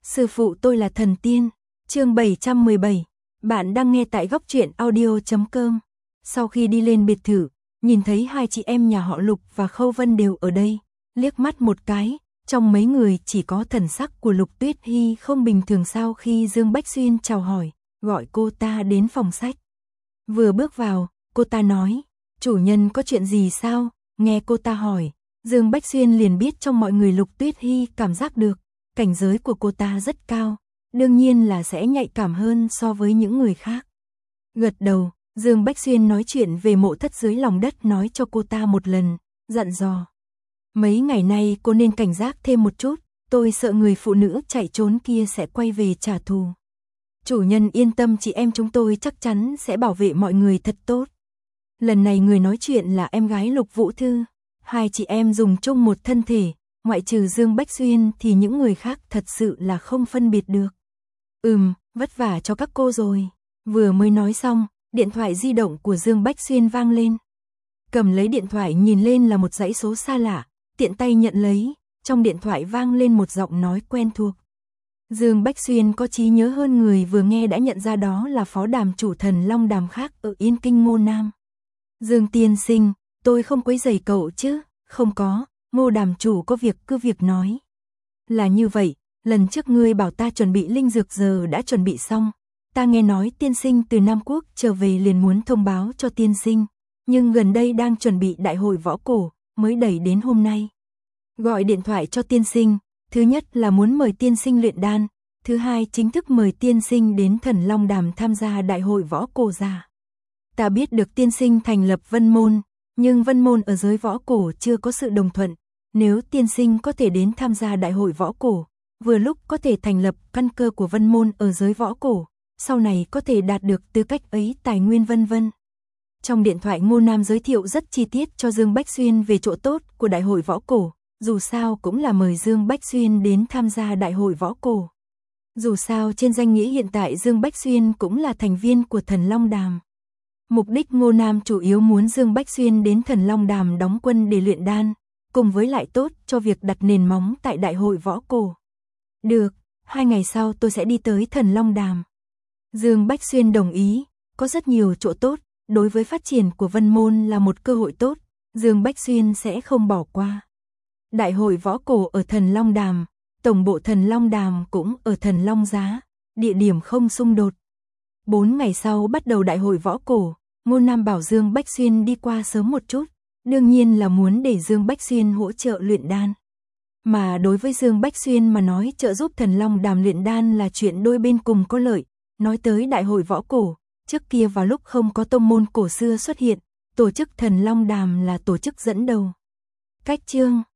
Sư phụ tôi là thần tiên. Chương 717. Bạn đang nghe tại goctruyện audio.com. Sau khi đi lên biệt thự, nhìn thấy hai chị em nhà họ Lục và Khâu Vân đều ở đây, liếc mắt một cái, trong mấy người chỉ có thần sắc của Lục Tuyết Hy không bình thường. Sau khi Dương Bách Xuyên chào hỏi, gọi cô ta đến phòng sách. Vừa bước vào, cô ta nói, chủ nhân có chuyện gì sao? Nghe cô ta hỏi, Dương Bách Xuyên liền biết trong mọi người Lục Tuyết Hy cảm giác được, cảnh giới của cô ta rất cao, đương nhiên là sẽ nhạy cảm hơn so với những người khác. Gật đầu, Dương Bách Xuyên nói chuyện về mộ thất dưới lòng đất nói cho cô ta một lần, dặn dò. Mấy ngày nay cô nên cảnh giác thêm một chút, tôi sợ người phụ nữ chạy trốn kia sẽ quay về trả thù. Chủ nhân yên tâm, chị em chúng tôi chắc chắn sẽ bảo vệ mọi người thật tốt. Lần này người nói chuyện là em gái Lục Vũ Thư, hai chị em dùng chung một thân thể, ngoại trừ Dương Bách Xuyên thì những người khác thật sự là không phân biệt được. Vất vả cho các cô rồi. Vừa mới nói xong, điện thoại di động của Dương Bách Xuyên vang lên. Cầm lấy điện thoại nhìn lên là một dãy số xa lạ, tiện tay nhận lấy, trong điện thoại vang lên một giọng nói quen thuộc. Dương Bách Xuyên có trí nhớ hơn người vừa nghe đã nhận ra đó là phó đàm chủ Thần Long Đàm khác ở Yên Kinh Ngô Nam. Dương tiên sinh, tôi không quấy rầy cậu chứ? Không có, Ngô đàm chủ có việc cứ việc nói. Là như vậy, lần trước ngươi bảo ta chuẩn bị linh dược giờ đã chuẩn bị xong. Ta nghe nói tiên sinh từ Nam Quốc trở về liền muốn thông báo cho tiên sinh, nhưng gần đây đang chuẩn bị đại hội võ cổ, mới đẩy đến hôm nay. Gọi điện thoại cho tiên sinh, thứ nhất là muốn mời tiên sinh luyện đan, thứ hai chính thức mời tiên sinh đến Thần Long Đàm tham gia đại hội võ cổ giả. Ta biết được tiên sinh thành lập Vân Môn, nhưng Vân Môn ở giới võ cổ chưa có sự đồng thuận, nếu tiên sinh có thể đến tham gia đại hội võ cổ, vừa lúc có thể thành lập căn cơ của Vân Môn ở giới võ cổ, sau này có thể đạt được tư cách ấy tài nguyên vân vân. Trong điện thoại Ngô Nam giới thiệu rất chi tiết cho Dương Bách Xuyên về chỗ tốt của đại hội võ cổ, dù sao cũng là mời Dương Bách Xuyên đến tham gia đại hội võ cổ. Dù sao trên danh nghĩa hiện tại Dương Bách Xuyên cũng là thành viên của Thần Long Đàm. Mục đích Ngô Nam chủ yếu muốn Dương Bách Xuyên đến Thần Long Đàm đóng quân để luyện đan, cùng với lại tốt cho việc đặt nền móng tại đại hội võ cổ. Được, 2 ngày sau tôi sẽ đi tới Thần Long Đàm. Dương Bách Xuyên đồng ý, có rất nhiều chỗ tốt, đối với phát triển của Vân Môn là một cơ hội tốt, Dương Bách Xuyên sẽ không bỏ qua. Đại hội võ cổ ở Thần Long Đàm, tổng bộ Thần Long Đàm cũng ở Thần Long Giá, địa điểm không xung đột. 4 ngày sau bắt đầu đại hội võ cổ, Ngô Nam bảo Dương Bách Xuyên đi qua sớm một chút, đương nhiên là muốn để Dương Bách Xuyên hỗ trợ luyện đan. Mà đối với Dương Bách Xuyên mà nói trợ giúp Thần Long Đàm luyện đan là chuyện đôi bên cùng có lợi. Nói tới đại hội võ cổ, trước kia vào lúc không có tông môn cổ xưa xuất hiện, tổ chức Thần Long Đàm là tổ chức dẫn đầu. Cách chương